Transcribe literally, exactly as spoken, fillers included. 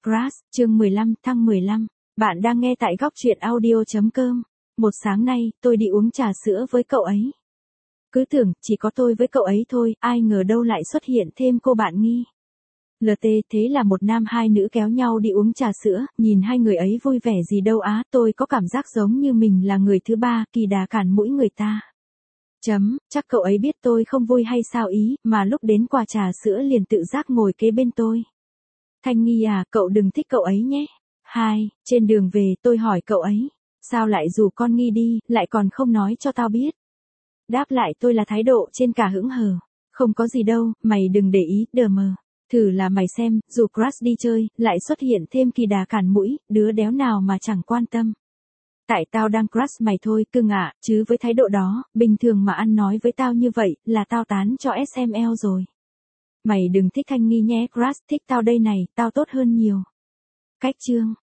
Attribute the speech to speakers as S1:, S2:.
S1: Crush, chương mười lăm, thăng mười lăm. Bạn đang nghe tại góc truyện audio chấm com. Một sáng nay, tôi đi uống trà sữa với cậu ấy. Cứ tưởng, chỉ có tôi với cậu ấy thôi, ai ngờ đâu lại xuất hiện thêm cô bạn Nghi. lờ tê, thế là một nam hai nữ kéo nhau đi uống trà sữa, nhìn hai người ấy vui vẻ gì đâu á, tôi có cảm giác giống như mình là người thứ ba, kỳ đà cản mũi người ta. Chấm, chắc cậu ấy biết tôi không vui hay sao ý, mà lúc đến quà trà sữa liền tự giác ngồi kế bên tôi. Thanh Nghi à, cậu đừng thích cậu ấy nhé. Hai, trên đường về tôi hỏi cậu ấy, sao lại rủ con Nghi đi, lại còn không nói cho tao biết. Đáp lại tôi là thái độ trên cả hững hờ. Không có gì đâu, mày đừng để ý, đờ mờ. Thử là mày xem, dù Crush đi chơi, lại xuất hiện thêm kỳ đà cản mũi, đứa đéo nào mà chẳng quan tâm. Tại tao đang crush mày thôi, cưng ạ, chứ với thái độ đó, bình thường mà ăn nói với tao như vậy, là tao tán cho ét em lờ rồi. Mày đừng thích Thanh Nghi nhé, Crush, thích tao đây này, tao tốt hơn nhiều. Cách chương.